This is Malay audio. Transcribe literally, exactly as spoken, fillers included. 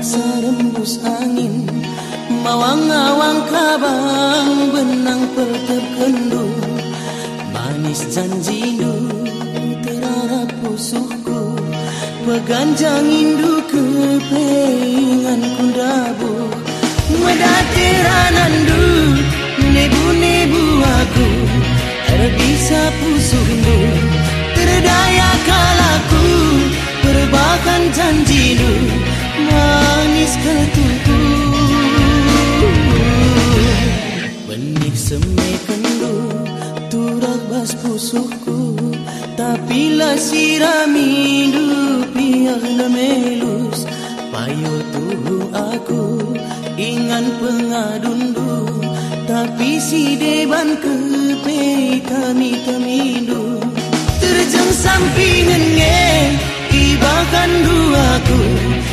sarembus angin, mawang-awang kabang benang perterkendu, manis janjimu terarap pusuhku, peganjang indu kepengan kundabu, medateranandu nebu-nebu aku, terbisa pusuhmu, terdaya kalaku, perbakan janjimu, manis ketuku. Benih semekendu, turak bas pusuhku, tapi lah siramindu piah nemelus, payo tubuh aku, ingan pengadundu, tapi si deban kepe kami kamindu, terjang sampingan nge, ibakan duaku,